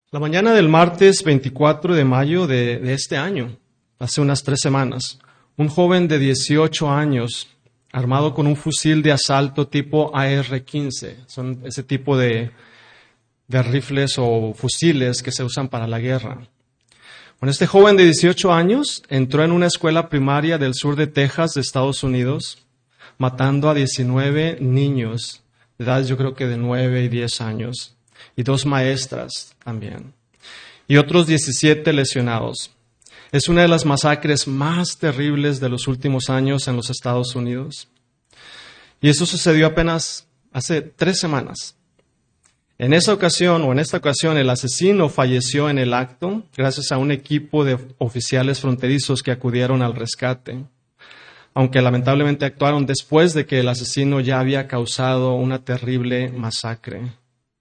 La mañana del martes 24 de mayo de este año, hace unas 3 semanas, un joven de 18 años, armado con un fusil de asalto tipo AR-15, son ese tipo de rifles o fusiles que se usan para la guerra. Bueno, este joven de 18 años entró en una escuela primaria del sur de Texas, de Estados Unidos, matando a 19 niños, de edad yo creo que de 9 y 10 años. Y 2 maestras también, y otros 17 lesionados. Es una de las masacres más terribles de los últimos años en los Estados Unidos. Y eso sucedió apenas hace 3 semanas. En esta ocasión, el asesino falleció en el acto gracias a un equipo de oficiales fronterizos que acudieron al rescate, aunque lamentablemente actuaron después de que el asesino ya había causado una terrible masacre.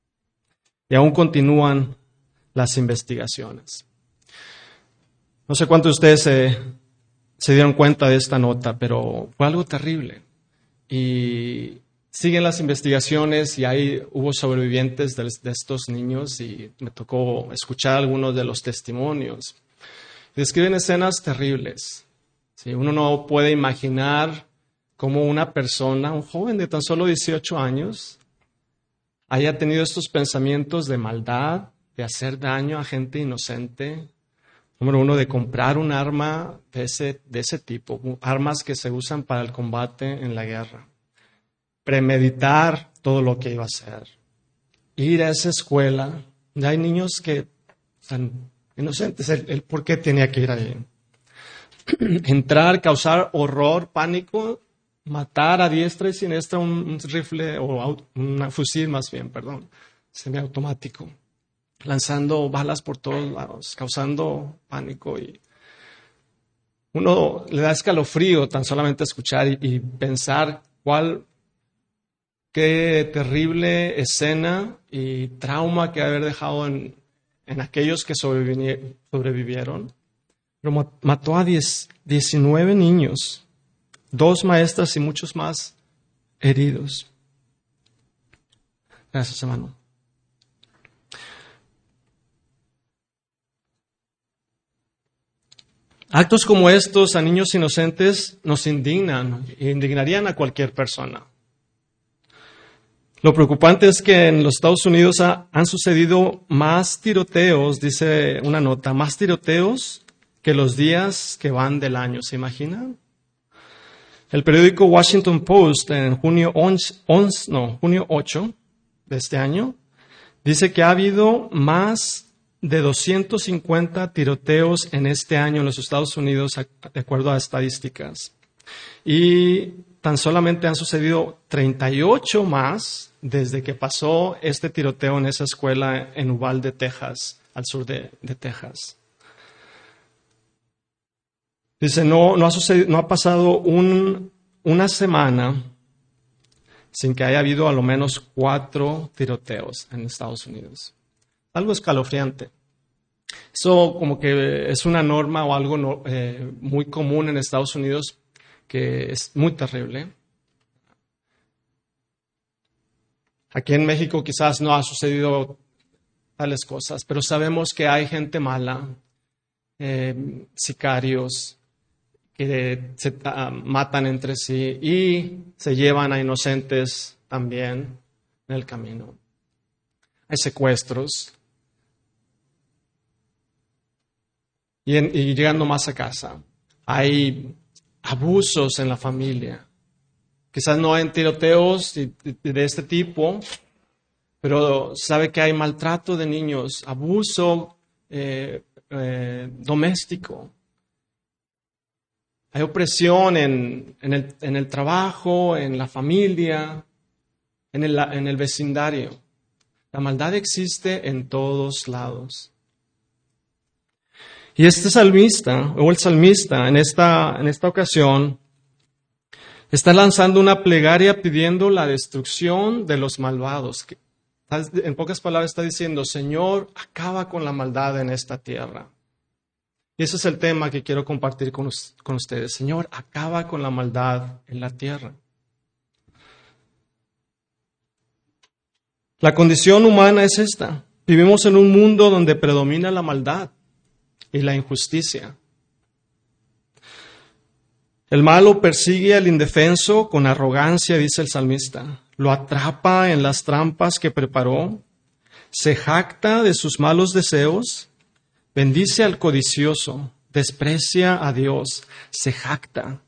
Y aún continúan las investigaciones. No sé cuántos de ustedes se dieron cuenta de esta nota, pero fue algo terrible. Y siguen las investigaciones y hubo sobrevivientes de estos niños y me tocó escuchar algunos de los testimonios. Describen escenas terribles. ¿Sí? Uno no puede imaginar cómo una persona, un joven de tan solo 18 años, haya tenido estos pensamientos de maldad, de hacer daño a gente inocente. Número 1, de comprar un arma de ese tipo, armas que se usan para el combate en la guerra. Premeditar todo lo que iba a hacer. Ir a esa escuela, ya hay niños que están inocentes, el por qué tenía que ir ahí. Entrar, causar horror, pánico, matar a diestra y siniestra un rifle o un fusil semiautomático, lanzando balas por todos lados, causando pánico, y uno le da escalofrío tan solamente escuchar y pensar qué terrible escena y trauma que haber dejado en aquellos que sobrevivieron. Pero mató a 19 niños, 2 maestras y muchos más heridos. Gracias, hermano. Actos como estos a niños inocentes nos indignan e indignarían a cualquier persona. Lo preocupante es que en los Estados Unidos han sucedido más tiroteos, dice una nota, más tiroteos que los días que van del año. ¿Se imaginan? El periódico Washington Post en junio 8 de este año dice que ha habido más de 250 tiroteos en este año en los Estados Unidos, de acuerdo a estadísticas. Y tan solamente han sucedido 38 más desde que pasó este tiroteo en esa escuela en Uvalde, Texas, al sur de Texas. Dice, no ha pasado una semana sin que haya habido a lo menos 4 tiroteos en Estados Unidos. Algo escalofriante. Eso como que es una norma o algo muy común en Estados Unidos, que es muy terrible. Aquí en México quizás no ha sucedido tales cosas, pero sabemos que hay gente mala, sicarios, que se matan entre sí y se llevan a inocentes también en el camino. Hay secuestros. Y llegando más a casa, hay abusos en la familia. Quizás no hay tiroteos de este tipo, pero sabe que hay maltrato de niños, abuso doméstico. Hay opresión en el trabajo, en la familia, en el vecindario. La maldad existe en todos lados. Y este salmista, o el salmista, en esta ocasión, está lanzando una plegaria pidiendo la destrucción de los malvados. En pocas palabras está diciendo, Señor, acaba con la maldad en esta tierra. Y ese es el tema que quiero compartir con ustedes. Señor, acaba con la maldad en la tierra. La condición humana es esta. Vivimos en un mundo donde predomina la maldad y la injusticia. El malo persigue al indefenso con arrogancia, dice el salmista. Lo atrapa en las trampas que preparó, se jacta de sus malos deseos, bendice al codicioso, desprecia a Dios, se jacta.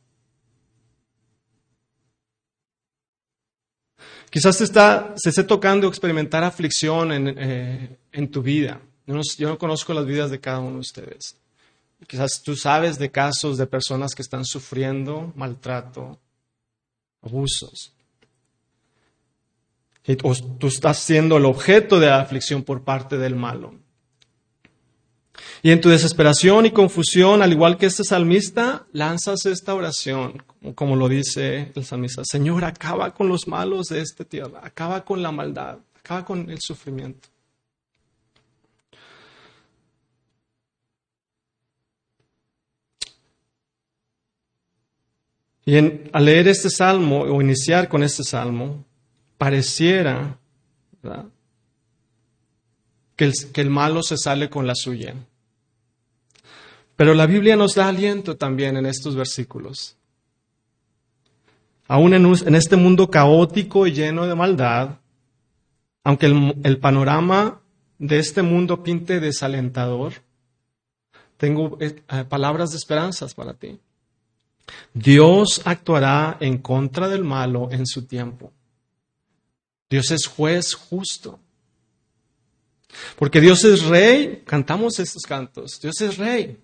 Quizás se esté tocando experimentar aflicción en tu vida. Yo no conozco las vidas de cada uno de ustedes. Quizás tú sabes de casos de personas que están sufriendo maltrato, abusos. O tú estás siendo el objeto de la aflicción por parte del malo. Y en tu desesperación y confusión, al igual que este salmista, lanzas esta oración, como lo dice el salmista. Señor, acaba con los malos de esta tierra, acaba con la maldad, acaba con el sufrimiento. Y al leer este salmo, o iniciar con este salmo, pareciera, ¿verdad?, que el malo se sale con la suya. Pero la Biblia nos da aliento también en estos versículos. Aún en este mundo caótico y lleno de maldad, aunque el panorama de este mundo pinte desalentador, tengo palabras de esperanzas para ti. Dios actuará en contra del malo en su tiempo. Dios es juez justo. Porque Dios es rey, cantamos estos cantos, Dios es rey.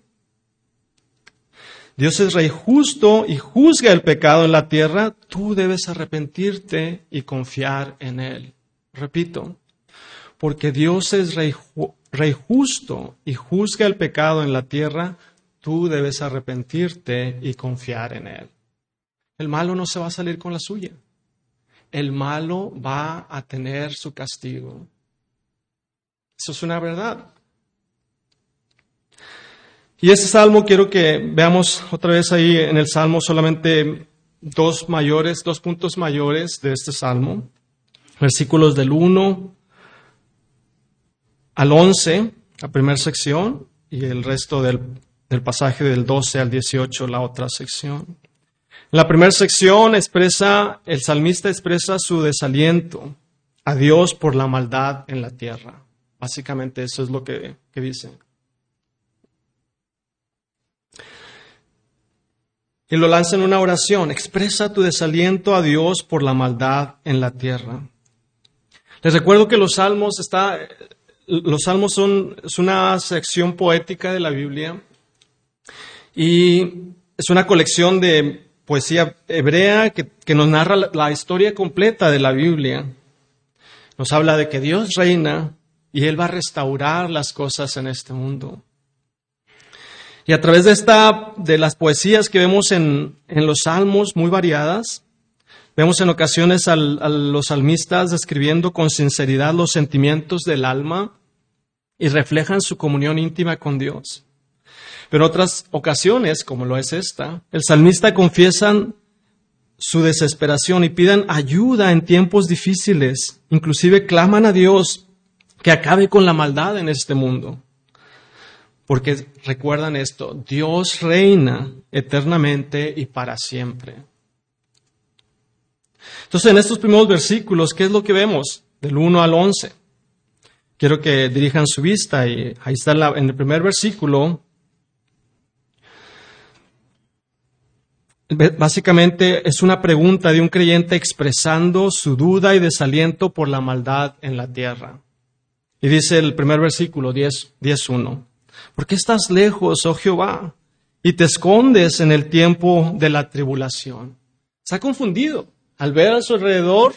Dios es rey justo y juzga el pecado en la tierra. Tú debes arrepentirte y confiar en Él. Repito, porque Dios es rey justo y juzga el pecado en la tierra, tú debes arrepentirte y confiar en Él. El malo no se va a salir con la suya. El malo va a tener su castigo. Eso es una verdad. Y este salmo quiero que veamos otra vez ahí en el salmo solamente dos puntos mayores de este salmo. Versículos del 1 al 11, la primera sección, y el resto del pasaje del 12 al 18, la otra sección. En la primera sección el salmista expresa su desaliento a Dios por la maldad en la tierra. Básicamente eso es lo que dice. Y lo lanza en una oración. Expresa tu desaliento a Dios por la maldad en la tierra. Les recuerdo que los salmos son una sección poética de la Biblia y es una colección de poesía hebrea que nos narra la historia completa de la Biblia. Nos habla de que Dios reina y Él va a restaurar las cosas en este mundo. Y a través de las poesías que vemos en los salmos muy variadas, vemos en ocasiones a los salmistas describiendo con sinceridad los sentimientos del alma y reflejan su comunión íntima con Dios. Pero en otras ocasiones, como lo es esta, el salmista confiesa su desesperación y piden ayuda en tiempos difíciles. Inclusive claman a Dios que acabe con la maldad en este mundo. Porque recuerdan esto, Dios reina eternamente y para siempre. Entonces, en estos primeros versículos, ¿qué es lo que vemos? Del 1 al 11. Quiero que dirijan su vista y ahí está en el primer versículo. Básicamente es una pregunta de un creyente expresando su duda y desaliento por la maldad en la tierra. Y dice el primer versículo, 10:1. ¿Por qué estás lejos, oh Jehová, y te escondes en el tiempo de la tribulación? Está confundido al ver a su alrededor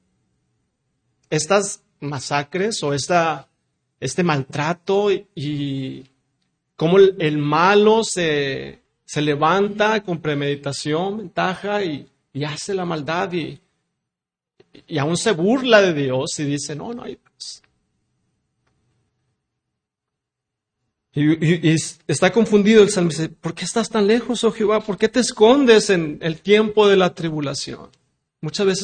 estas masacres o este maltrato y cómo el malo se levanta con premeditación, ventaja y hace la maldad y aún se burla de Dios y dice, no hay Dios. Y está confundido el salmista. ¿Por qué estás tan lejos, oh Jehová? ¿Por qué te escondes en el tiempo de la tribulación? Muchas veces nos sentimos así. ¿Sí?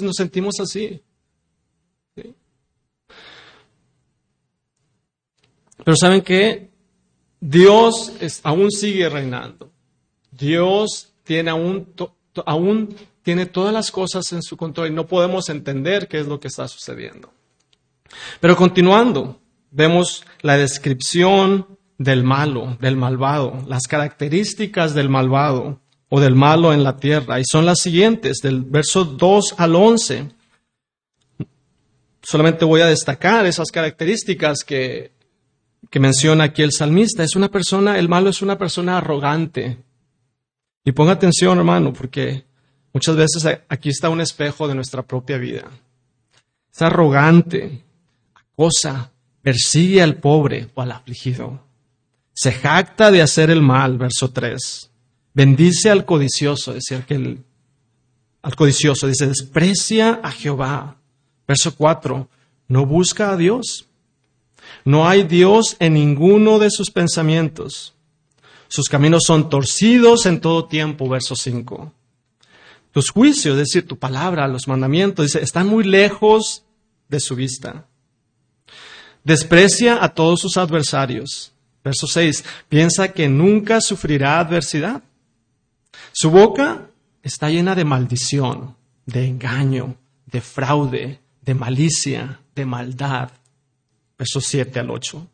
Pero ¿saben qué? Dios aún sigue reinando. Dios tiene aún tiene todas las cosas en su control y no podemos entender qué es lo que está sucediendo. Pero continuando, vemos la descripción del malo, del malvado, las características del malvado o del malo en la tierra. Y son las siguientes, del verso 2 al 11. Solamente voy a destacar esas características que menciona aquí el salmista. El malo es una persona arrogante. Y ponga atención, hermano, porque muchas veces aquí está un espejo de nuestra propia vida. Es arrogante, acosa, persigue al pobre o al afligido. Se jacta de hacer el mal, verso 3. Bendice al codicioso, al codicioso, dice, desprecia a Jehová. Verso 4, no busca a Dios. No hay Dios en ninguno de sus pensamientos. Sus caminos son torcidos en todo tiempo, verso 5. Tus juicios, es decir, tu palabra, los mandamientos, dice, están muy lejos de su vista. Desprecia a todos sus adversarios. Verso 6, piensa que nunca sufrirá adversidad. Su boca está llena de maldición, de engaño, de fraude, de malicia, de maldad. Versos 7 al 8.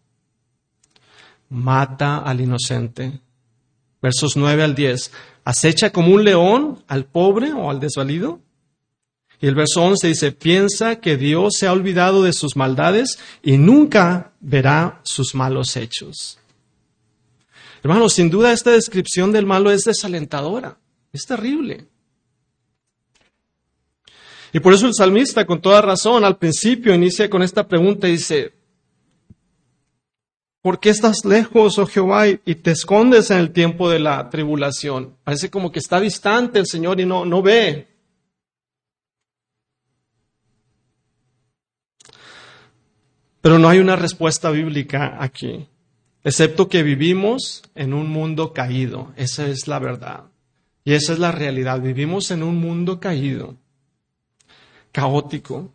Mata al inocente. Versos 9 al 10. Acecha como un león al pobre o al desvalido. Y el verso 11 dice, piensa que Dios se ha olvidado de sus maldades y nunca verá sus malos hechos. Hermanos, sin duda esta descripción del malo es desalentadora. Es terrible. Y por eso el salmista, con toda razón, al principio inicia con esta pregunta y dice, ¿por qué estás lejos, oh Jehová, y te escondes en el tiempo de la tribulación? Parece como que está distante el Señor y no ve. Pero no hay una respuesta bíblica aquí, excepto que vivimos en un mundo caído. Esa es la verdad. Y esa es la realidad. Vivimos en un mundo caído, caótico.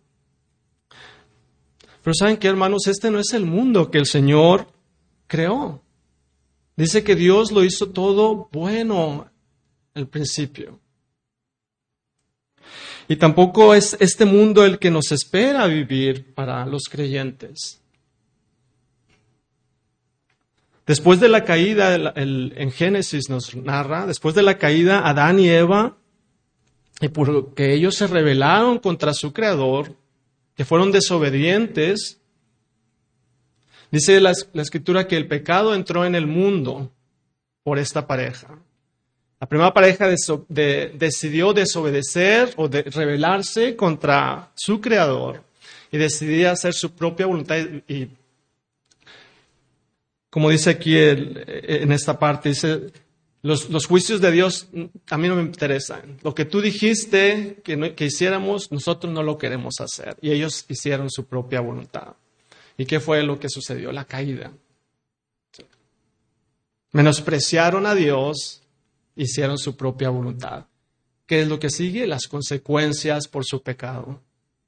Pero ¿saben qué, hermanos? Este no es el mundo que el Señor creó. Dice que Dios lo hizo todo bueno al principio. Y tampoco es este mundo el que nos espera vivir para los creyentes. Después de la caída, en Génesis nos narra, después de la caída, Adán y Eva, y porque ellos se rebelaron contra su Creador, que fueron desobedientes, dice la Escritura que el pecado entró en el mundo por esta pareja. La primera pareja decidió desobedecer o rebelarse contra su Creador y decidió hacer su propia voluntad. Y como dice aquí en esta parte, dice, los juicios de Dios a mí no me interesan. Lo que tú dijiste que hiciéramos, nosotros no lo queremos hacer. Y ellos hicieron su propia voluntad. ¿Y qué fue lo que sucedió? La caída. Menospreciaron a Dios, hicieron su propia voluntad. ¿Qué es lo que sigue? Las consecuencias por su pecado.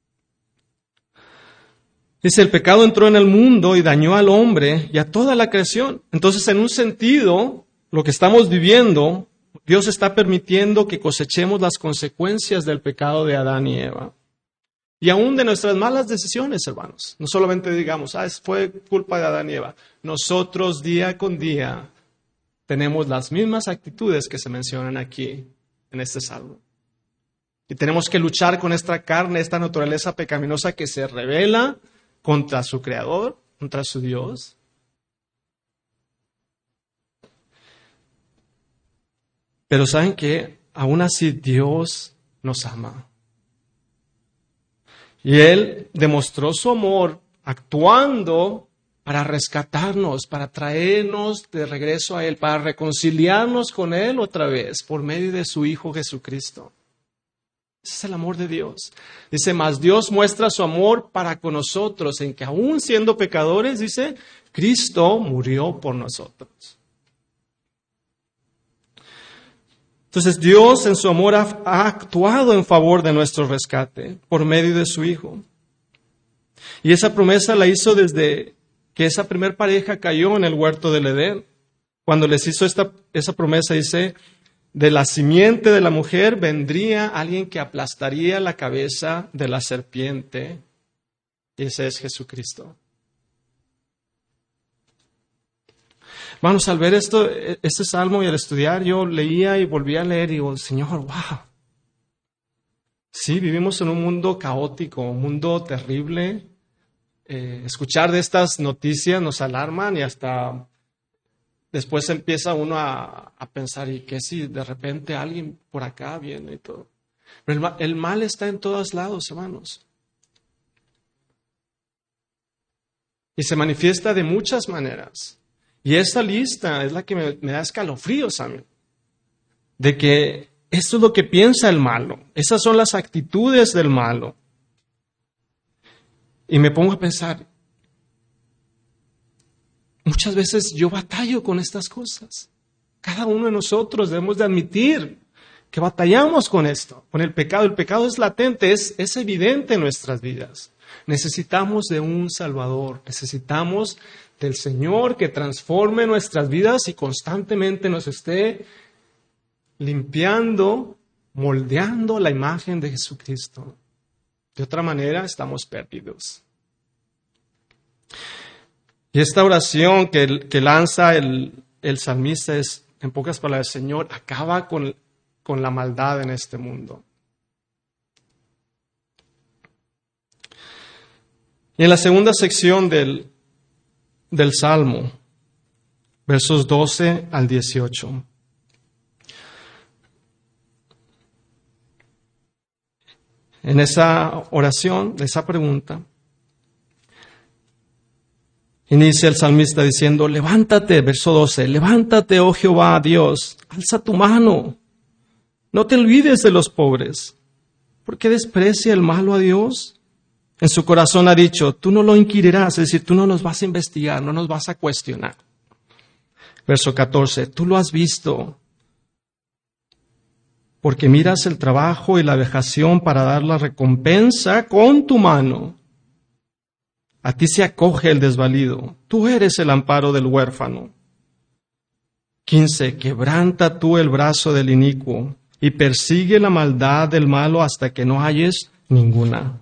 Dice, el pecado entró en el mundo y dañó al hombre y a toda la creación. Entonces, en un sentido, lo que estamos viviendo, Dios está permitiendo que cosechemos las consecuencias del pecado de Adán y Eva. Y aún de nuestras malas decisiones, hermanos. No solamente digamos, fue culpa de Adán y Eva. Nosotros día con día tenemos las mismas actitudes que se mencionan aquí en este salmo. Y tenemos que luchar con esta carne, esta naturaleza pecaminosa que se rebela contra su Creador, contra su Dios. Pero ¿saben qué? Aún así Dios nos ama. Y Él demostró su amor actuando para rescatarnos, para traernos de regreso a Él, para reconciliarnos con Él otra vez por medio de su Hijo Jesucristo. Ese es el amor de Dios. Dice, mas Dios muestra su amor para con nosotros, en que aún siendo pecadores, dice, Cristo murió por nosotros. Entonces Dios en su amor ha actuado en favor de nuestro rescate por medio de su Hijo. Y esa promesa la hizo desde que esa primer pareja cayó en el huerto del Edén. Cuando les hizo esa promesa, dice, de la simiente de la mujer vendría alguien que aplastaría la cabeza de la serpiente. Y ese es Jesucristo. Vamos, al ver este salmo y al estudiar, yo leía y volvía a leer y digo, Señor, wow. Sí, vivimos en un mundo caótico, un mundo terrible. Escuchar de estas noticias nos alarman y hasta después empieza uno a pensar, ¿y qué si de repente alguien por acá viene y todo? Pero el mal está en todos lados, hermanos. Y se manifiesta de muchas maneras. Y esta lista es la que me da escalofríos a mí. De que esto es lo que piensa el malo. Esas son las actitudes del malo. Y me pongo a pensar, muchas veces yo batallo con estas cosas. Cada uno de nosotros debemos de admitir que batallamos con esto, con el pecado. El pecado es latente, es evidente en nuestras vidas. Necesitamos de un Salvador, necesitamos del Señor que transforme nuestras vidas y constantemente nos esté limpiando, moldeando la imagen de Jesucristo. De otra manera, estamos perdidos. Y esta oración que lanza el salmista es, en pocas palabras, Señor, acaba con la maldad en este mundo. Y en la segunda sección del Salmo, versos 12 al 18. En esa oración, esa pregunta, inicia el salmista diciendo, levántate, verso 12, levántate, oh Jehová, Dios, alza tu mano, no te olvides de los pobres. ¿Por qué desprecia el malo a Dios? En su corazón ha dicho, tú no lo inquirirás, es decir, tú no nos vas a investigar, no nos vas a cuestionar. Verso 14, tú lo has visto, porque miras el trabajo y la vejación para dar la recompensa con tu mano. A ti se acoge el desvalido, tú eres el amparo del huérfano. 15, quebranta tú el brazo del inicuo y persigue la maldad del malo hasta que no halles ninguna.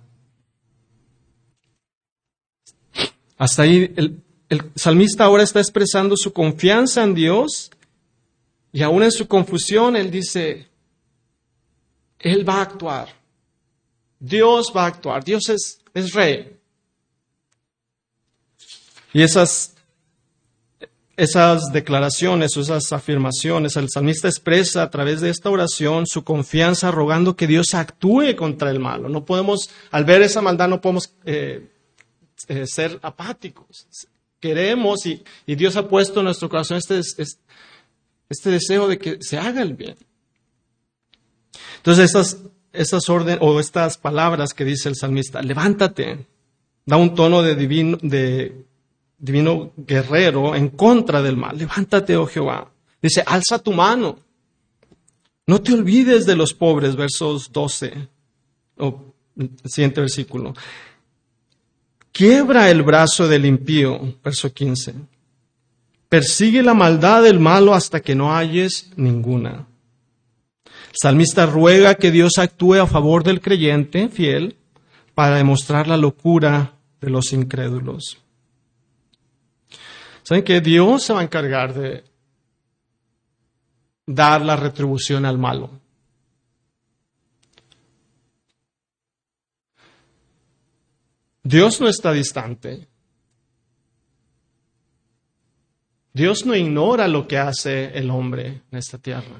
Hasta ahí el salmista ahora está expresando su confianza en Dios y aún en su confusión él dice, Él va a actuar, Dios va a actuar, Dios es rey. Y esas declaraciones, esas afirmaciones, el salmista expresa a través de esta oración su confianza rogando que Dios actúe contra el malo. No podemos, al ver esa maldad, no podemos ser apáticos. Queremos y Dios ha puesto en nuestro corazón este deseo de que se haga el bien. Entonces estas palabras que dice el salmista, levántate, da un tono de divino guerrero en contra del mal. Levántate, oh Jehová. Dice, alza tu mano. No te olvides de los pobres, versos 12. El siguiente versículo. Quiebra el brazo del impío, verso 15. Persigue la maldad del malo hasta que no halles ninguna. El salmista ruega que Dios actúe a favor del creyente fiel para demostrar la locura de los incrédulos. ¿Saben que Dios se va a encargar de dar la retribución al malo? Dios no está distante. Dios no ignora lo que hace el hombre en esta tierra.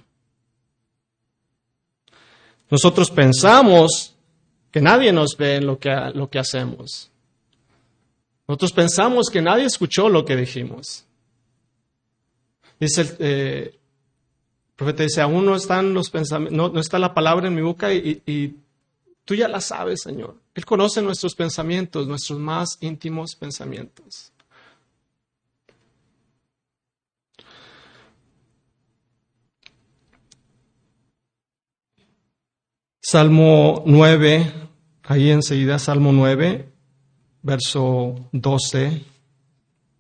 Nosotros pensamos que nadie nos ve en lo que hacemos. Nosotros pensamos que nadie escuchó lo que dijimos. Dice el profeta, dice, aún no están los pensamientos, no está la palabra en mi boca y tú ya la sabes, Señor. Él conoce nuestros pensamientos, nuestros más íntimos pensamientos. Salmo 9, ahí enseguida, Salmo 9, verso 12.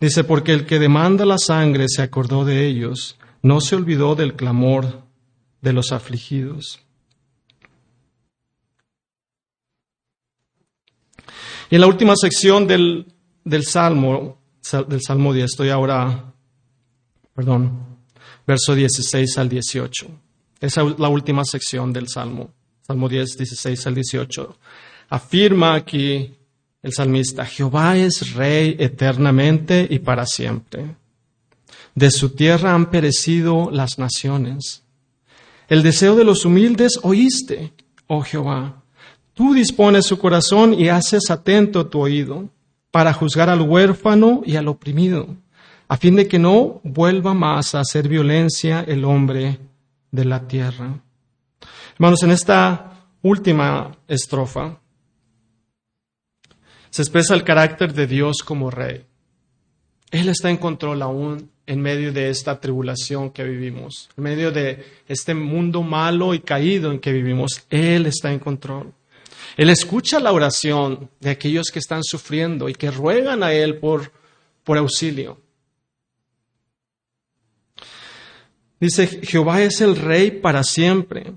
Dice, porque el que demanda la sangre se acordó de ellos, no se olvidó del clamor de los afligidos. Y en la última sección del Salmo 10, verso 16 al 18. Esa es la última sección del Salmo 10, 16 al 18. Afirma aquí el salmista, Jehová es rey eternamente y para siempre. De su tierra han perecido las naciones. El deseo de los humildes oíste, oh Jehová. Tú dispones su corazón y haces atento tu oído para juzgar al huérfano y al oprimido, a fin de que no vuelva más a hacer violencia el hombre de la tierra. Hermanos, en esta última estrofa se expresa el carácter de Dios como rey. Él está en control aún en medio de esta tribulación que vivimos, en medio de este mundo malo y caído en que vivimos. Él está en control. Él escucha la oración de aquellos que están sufriendo y que ruegan a Él por auxilio. Dice, Jehová es el rey para siempre.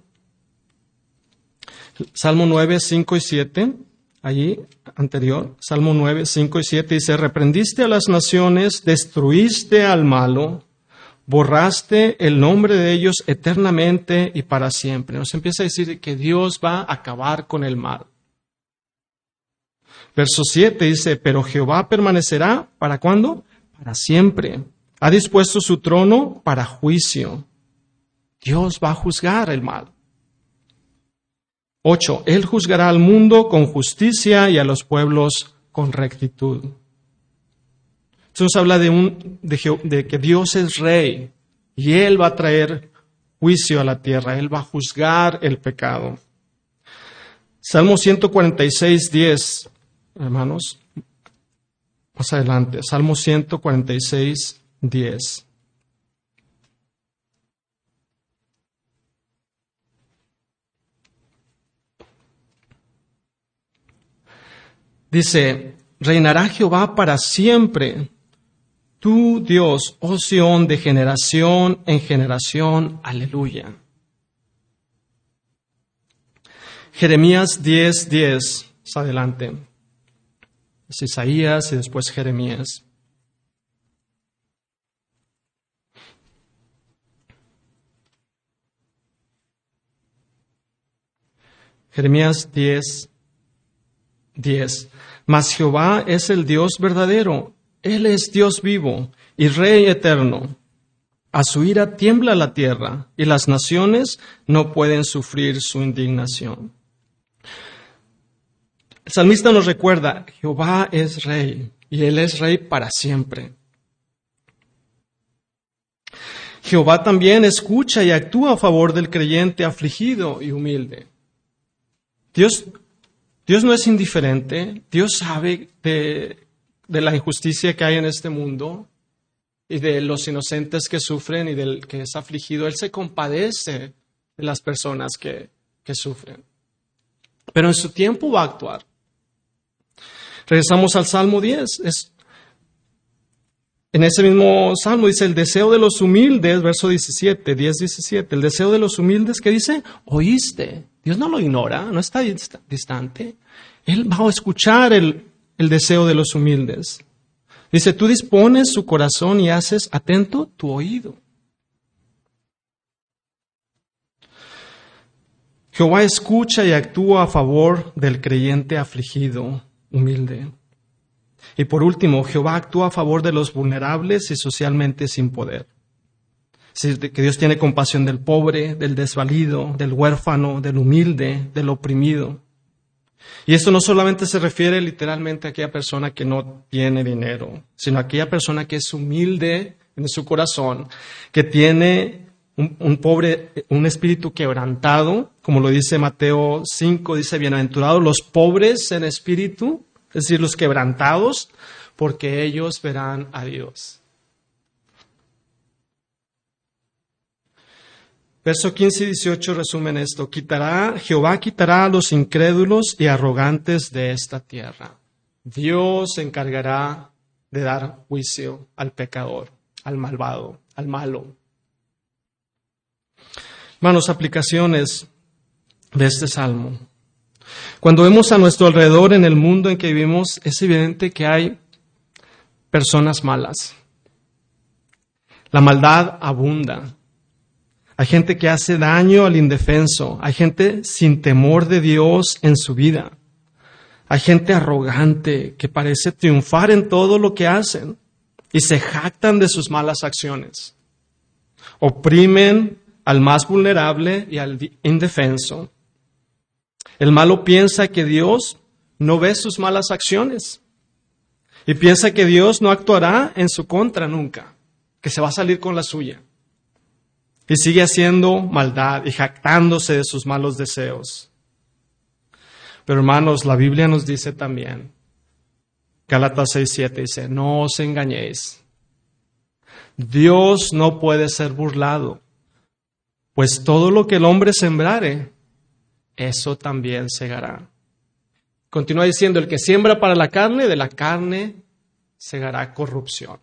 Salmo 9, 5 y 7, allí anterior, Salmo 9, 5 y 7 dice, reprendiste a las naciones, destruiste al malo, borraste el nombre de ellos eternamente y para siempre. Nos empieza a decir que Dios va a acabar con el mal. Verso 7 dice, pero Jehová permanecerá, ¿para cuándo? Para siempre. Ha dispuesto su trono para juicio. Dios va a juzgar el mal. 8. Él juzgará al mundo con justicia y a los pueblos con rectitud. Esto nos habla de que Dios es rey y Él va a traer juicio a la tierra. Él va a juzgar el pecado. Salmo 146, 10, hermanos. Más adelante, Salmo 146, 10. Dice, reinará Jehová para siempre, tú Dios, oh Sión, de generación en generación. Aleluya. Jeremías 10, 10. Más adelante. Es Isaías y después Jeremías. Jeremías 10, 10. Mas Jehová es el Dios verdadero, Él es Dios vivo y Rey eterno. A su ira tiembla la tierra y las naciones no pueden sufrir su indignación. El salmista nos recuerda, Jehová es Rey y Él es Rey para siempre. Jehová también escucha y actúa a favor del creyente afligido y humilde. Dios no es indiferente, Dios sabe de la injusticia que hay en este mundo y de los inocentes que sufren y del que es afligido. Él se compadece de las personas que sufren. Pero en su tiempo va a actuar. Regresamos al Salmo 10. En ese mismo Salmo dice, el deseo de los humildes, verso 17, 10, 17, el deseo de los humildes, ¿qué dice? Oíste. Dios no lo ignora, no está distante. Él va a escuchar el deseo de los humildes. Dice, tú dispones su corazón y haces atento tu oído. Jehová escucha y actúa a favor del creyente afligido, humilde. Y por último, Jehová actúa a favor de los vulnerables y socialmente sin poder. Es decir, que Dios tiene compasión del pobre, del desvalido, del huérfano, del humilde, del oprimido. Y esto no solamente se refiere literalmente a aquella persona que no tiene dinero, sino a aquella persona que es humilde en su corazón, que tiene un espíritu quebrantado, como lo dice Mateo 5, dice, bienaventurados los pobres en espíritu, es decir, los quebrantados, porque ellos verán a Dios. Verso 15 y 18 resumen esto. Jehová quitará a los incrédulos y arrogantes de esta tierra. Dios se encargará de dar juicio al pecador, al malvado, al malo. Hermanos, aplicaciones de este salmo. Cuando vemos a nuestro alrededor en el mundo en que vivimos, es evidente que hay personas malas. La maldad abunda. Hay gente que hace daño al indefenso. Hay gente sin temor de Dios en su vida. Hay gente arrogante que parece triunfar en todo lo que hacen y se jactan de sus malas acciones. Oprimen al más vulnerable y al indefenso. El malo piensa que Dios no ve sus malas acciones y piensa que Dios no actuará en su contra nunca, que se va a salir con la suya. Y sigue haciendo maldad y jactándose de sus malos deseos. Pero hermanos, la Biblia nos dice también, Gálatas 6:7 dice, no os engañéis. Dios no puede ser burlado, pues todo lo que el hombre sembrare, eso también segará. Continúa diciendo, el que siembra para la carne, de la carne segará corrupción.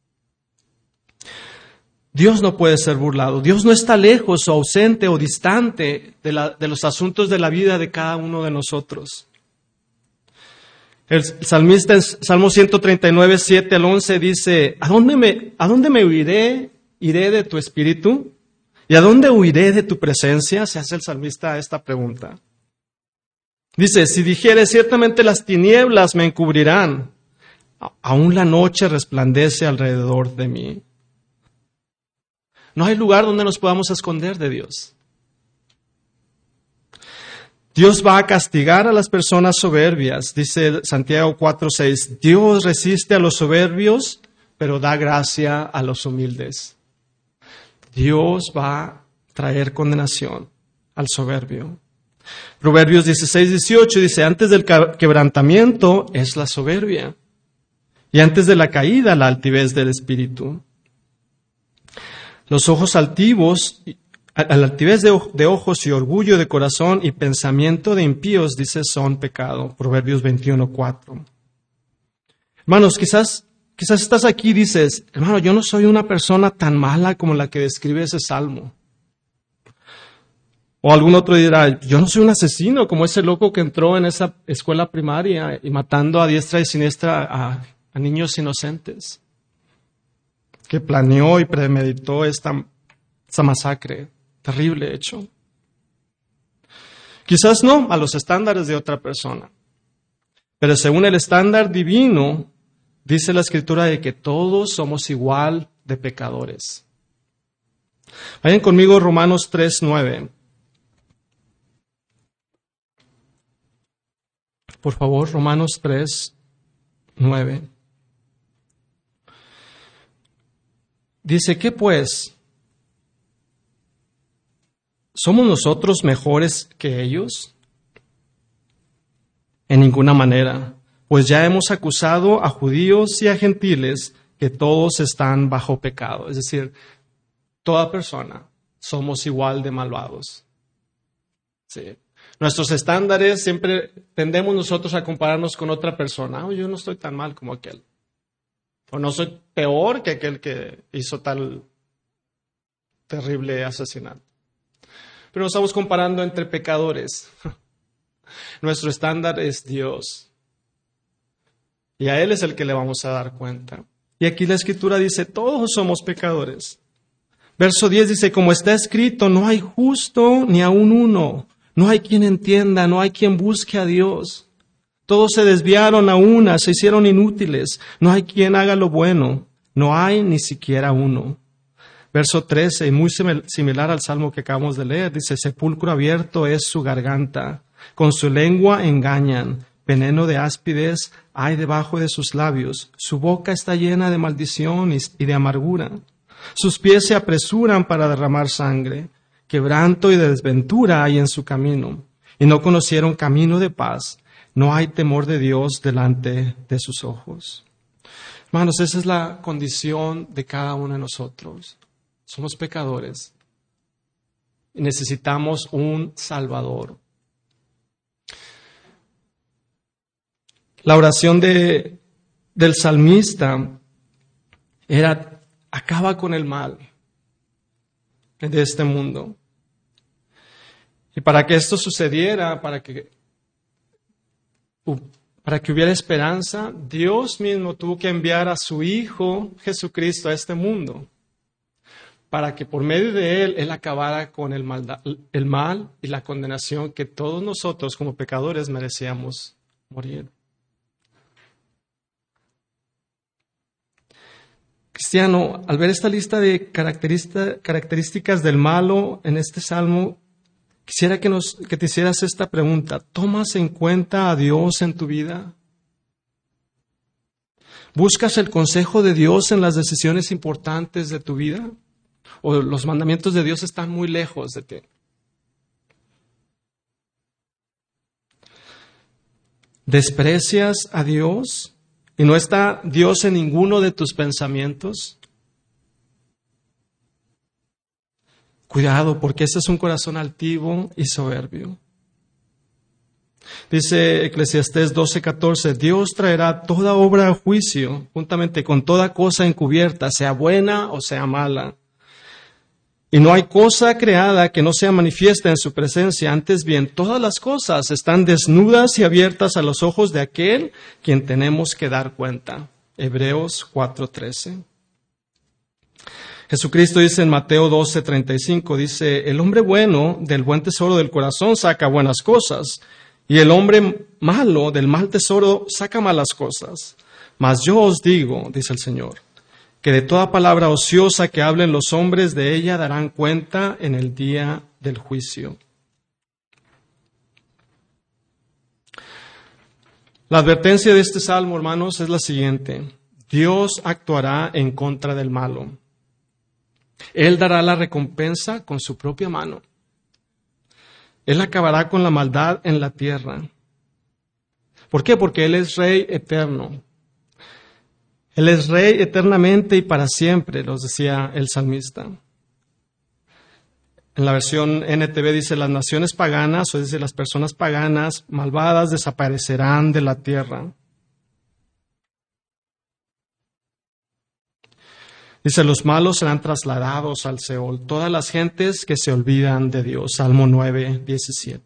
Dios no puede ser burlado. Dios no está lejos o ausente o distante de los asuntos de la vida de cada uno de nosotros. El salmista en Salmo 139, 7 al 11 dice, ¿A dónde me iré de tu espíritu? ¿Y a dónde huiré de tu presencia? Se hace el salmista esta pregunta. Dice, si dijere, ciertamente las tinieblas me encubrirán, aún la noche resplandece alrededor de mí. No hay lugar donde nos podamos esconder de Dios. Dios va a castigar a las personas soberbias, dice Santiago 4:6. Dios resiste a los soberbios, pero da gracia a los humildes. Dios va a traer condenación al soberbio. Proverbios 16:18 dice, antes del quebrantamiento es la soberbia, y antes de la caída la altivez del espíritu. Los ojos altivos, la altivez de ojos y orgullo de corazón y pensamiento de impíos, dice, son pecado. Proverbios 21:4. Hermanos, quizás estás aquí y dices, hermano, yo no soy una persona tan mala como la que describe ese salmo. O algún otro dirá, yo no soy un asesino como ese loco que entró en esa escuela primaria y matando a diestra y siniestra a niños inocentes, que planeó y premeditó esta masacre, terrible hecho. Quizás no a los estándares de otra persona, pero según el estándar divino, dice la Escritura de que todos somos igual de pecadores. Vayan conmigo Romanos 3:9. Por favor, Romanos 3:9. Dice, ¿qué pues? ¿Somos nosotros mejores que ellos? En ninguna manera, pues ya hemos acusado a judíos y a gentiles que todos están bajo pecado. Es decir, toda persona somos igual de malvados. Sí. Nuestros estándares siempre tendemos nosotros a compararnos con otra persona. Yo no estoy tan mal como aquel. O no soy peor que aquel que hizo tal terrible asesinato. Pero nos estamos comparando entre pecadores. Nuestro estándar es Dios. Y a Él es el que le vamos a dar cuenta. Y aquí la Escritura dice, todos somos pecadores. Verso 10 dice, como está escrito, no hay justo ni aun uno. No hay quien entienda, no hay quien busque a Dios. Todos se desviaron a una, se hicieron inútiles. No hay quien haga lo bueno. No hay ni siquiera uno. Verso 13, muy similar al salmo que acabamos de leer, dice, sepulcro abierto es su garganta. Con su lengua engañan. Veneno de áspides hay debajo de sus labios. Su boca está llena de maldición y de amargura. Sus pies se apresuran para derramar sangre. Quebranto y desventura hay en su camino. Y no conocieron camino de paz. No hay temor de Dios delante de sus ojos. Hermanos, esa es la condición de cada uno de nosotros. Somos pecadores y necesitamos un Salvador. La oración de del salmista era: acaba con el mal de este mundo. Y para que esto sucediera, para que hubiera esperanza, Dios mismo tuvo que enviar a su Hijo Jesucristo a este mundo, para que por medio de Él acabara con el mal y la condenación que todos nosotros como pecadores merecíamos morir. Cristiano, al ver esta lista de características del malo en este salmo, quisiera que te hicieras esta pregunta: ¿tomas en cuenta a Dios en tu vida? ¿Buscas el consejo de Dios en las decisiones importantes de tu vida? ¿O los mandamientos de Dios están muy lejos de ti? ¿Desprecias a Dios y no está Dios en ninguno de tus pensamientos? Cuidado, porque ese es un corazón altivo y soberbio. Dice Eclesiastés 12:14, Dios traerá toda obra a juicio, juntamente con toda cosa encubierta, sea buena o sea mala. Y no hay cosa creada que no sea manifiesta en su presencia, antes bien, todas las cosas están desnudas y abiertas a los ojos de aquel quien tenemos que dar cuenta. Hebreos 4:13. Jesucristo dice en Mateo 12:35, dice: el hombre bueno del buen tesoro del corazón saca buenas cosas, y el hombre malo del mal tesoro saca malas cosas. Mas yo os digo, dice el Señor, que de toda palabra ociosa que hablen los hombres, de ella darán cuenta en el día del juicio. La advertencia de este salmo, hermanos, es la siguiente: Dios actuará en contra del malo. Él dará la recompensa con su propia mano. Él acabará con la maldad en la tierra. ¿Por qué? Porque Él es Rey eterno. Él es Rey eternamente y para siempre, nos decía el salmista. En la versión NTV dice: las naciones paganas, o dice las personas paganas, malvadas, desaparecerán de la tierra. Dice: los malos serán trasladados al Seol, todas las gentes que se olvidan de Dios. Salmo 9:17.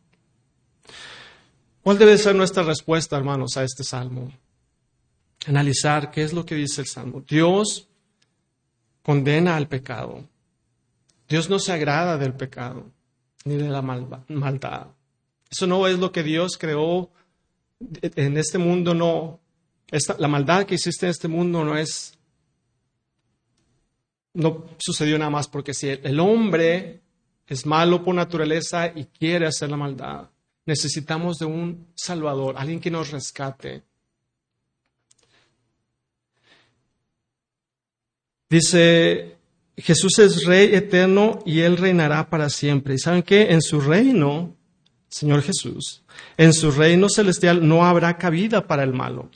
¿Cuál debe ser nuestra respuesta, hermanos, a este salmo? Analizar qué es lo que dice el salmo. Dios condena al pecado. Dios no se agrada del pecado, ni de la maldad. Eso no es lo que Dios creó en este mundo, no. La maldad que existe en este mundo no sucedió nada más porque si el hombre es malo por naturaleza y quiere hacer la maldad, necesitamos de un Salvador, alguien que nos rescate. Dice: Jesús es Rey eterno y Él reinará para siempre. ¿Y saben qué? En su reino, Señor Jesús, en su reino celestial no habrá cabida para el malo.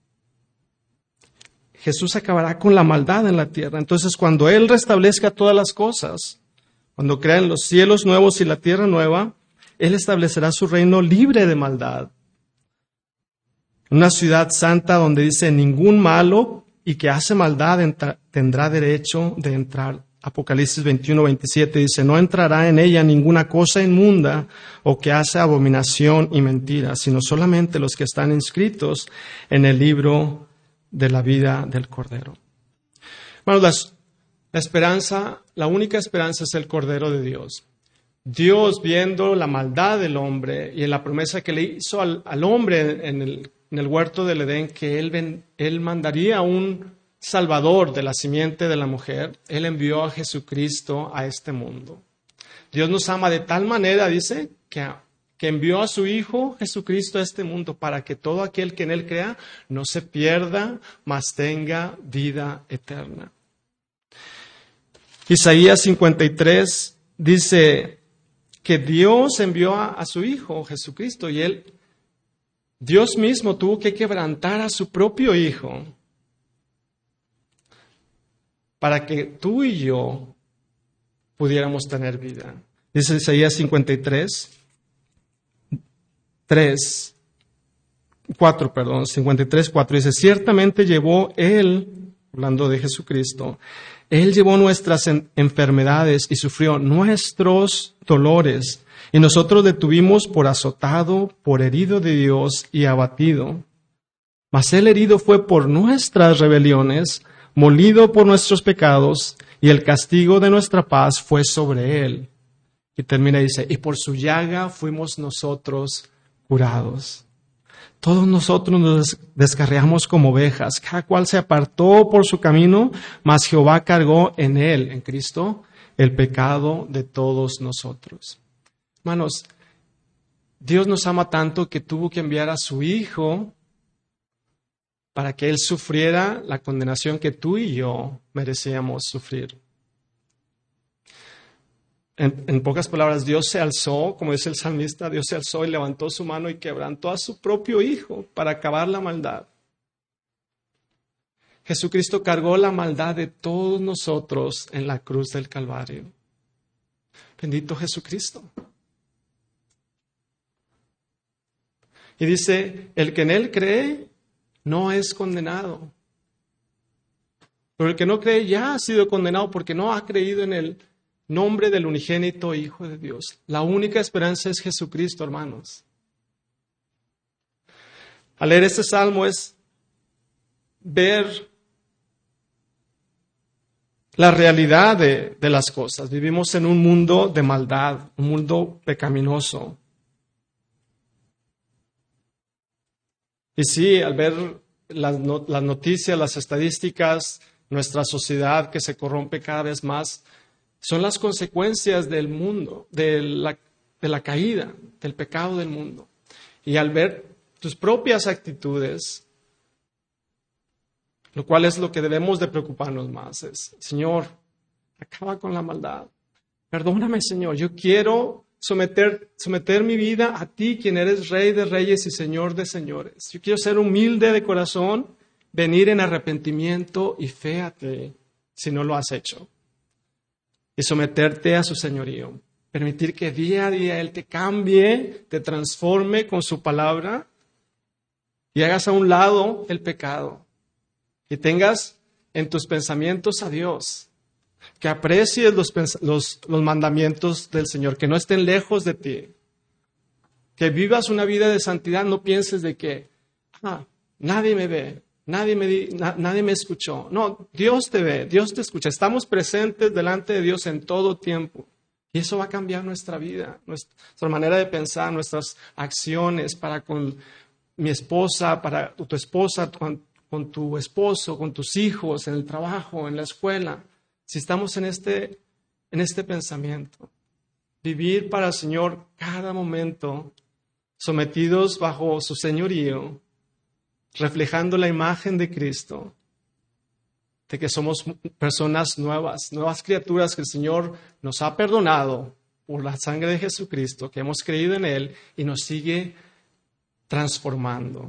Jesús acabará con la maldad en la tierra. Entonces, cuando Él restablezca todas las cosas, cuando crean los cielos nuevos y la tierra nueva, Él establecerá su reino libre de maldad. Una ciudad santa donde dice: ningún malo y que hace maldad tendrá derecho de entrar. Apocalipsis 21:27 dice: no entrará en ella ninguna cosa inmunda o que hace abominación y mentira, sino solamente los que están inscritos en el libro de la vida del Cordero. Bueno, la esperanza, la única esperanza es el Cordero de Dios. Dios, viendo la maldad del hombre y en la promesa que le hizo al hombre en el huerto del Edén, que él mandaría un Salvador de la simiente de la mujer, Él envió a Jesucristo a este mundo. Dios nos ama de tal manera, dice, que envió a su Hijo Jesucristo a este mundo para que todo aquel que en Él crea no se pierda, mas tenga vida eterna. Isaías 53 dice que Dios envió a su Hijo Jesucristo y Dios mismo tuvo que quebrantar a su propio Hijo para que tú y yo pudiéramos tener vida. Dice Isaías 53, 3. 53:4 dice, ciertamente llevó Él, hablando de Jesucristo, Él llevó nuestras enfermedades y sufrió nuestros dolores, y nosotros le tuvimos por azotado, por herido de Dios y abatido. Mas Él herido fue por nuestras rebeliones, molido por nuestros pecados, y el castigo de nuestra paz fue sobre Él. Y termina y dice, y por su llaga fuimos nosotros curados. Todos nosotros nos descarriamos como ovejas, cada cual se apartó por su camino, mas Jehová cargó en Él, en Cristo, el pecado de todos nosotros. Hermanos, Dios nos ama tanto que tuvo que enviar a su Hijo para que Él sufriera la condenación que tú y yo merecíamos sufrir. En pocas palabras, Dios se alzó, como dice el salmista, Dios se alzó y levantó su mano y quebrantó a su propio Hijo para acabar la maldad. Jesucristo cargó la maldad de todos nosotros en la cruz del Calvario. Bendito Jesucristo. Y dice, el que en Él cree no es condenado. Pero el que no cree ya ha sido condenado porque no ha creído en el nombre del unigénito Hijo de Dios. La única esperanza es Jesucristo, hermanos. Al leer este salmo es ver la realidad de las cosas. Vivimos en un mundo de maldad, un mundo pecaminoso. Y sí, al ver las noticias, las estadísticas, nuestra sociedad que se corrompe cada vez más, son las consecuencias del mundo, de la caída, del pecado del mundo. Y al ver tus propias actitudes, lo cual es lo que debemos de preocuparnos más, es, Señor, acaba con la maldad. Perdóname, Señor, yo quiero someter mi vida a ti, quien eres Rey de Reyes y Señor de Señores. Yo quiero ser humilde de corazón, venir en arrepentimiento y fe a ti, si no lo has hecho. Y someterte a su señorío. Permitir que día a día Él te cambie, te transforme con su palabra y hagas a un lado el pecado. Y tengas en tus pensamientos a Dios. Que aprecies los mandamientos del Señor, que no estén lejos de ti. Que vivas una vida de santidad, no pienses de que nadie me ve. Nadie me escuchó. No, Dios te ve, Dios te escucha. Estamos presentes delante de Dios en todo tiempo. Y eso va a cambiar nuestra vida, nuestra manera de pensar, nuestras acciones para con mi esposa, para tu esposa, con tu esposo, con tus hijos, en el trabajo, en la escuela. Si estamos en este pensamiento, vivir para el Señor cada momento, sometidos bajo su señorío, reflejando la imagen de Cristo, de que somos personas nuevas criaturas que el Señor nos ha perdonado por la sangre de Jesucristo, que hemos creído en Él y nos sigue transformando.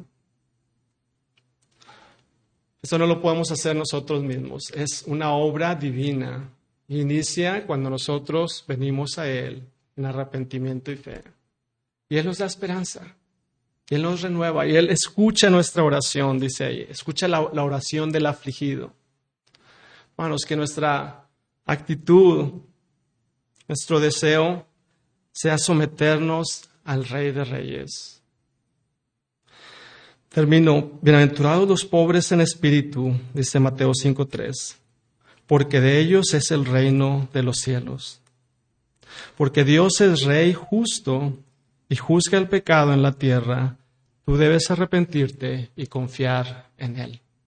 Eso no lo podemos hacer nosotros mismos, es una obra divina. Inicia cuando nosotros venimos a Él en arrepentimiento y fe. Y Él nos da esperanza. Y Él nos renueva y Él escucha nuestra oración, dice ahí. Escucha la oración del afligido. Hermanos, que nuestra actitud, nuestro deseo sea someternos al Rey de Reyes. Termino. Bienaventurados los pobres en espíritu, dice Mateo 5:3, porque de ellos es el reino de los cielos. Porque Dios es Rey justo y juzga el pecado en la tierra, tú debes arrepentirte y confiar en Él.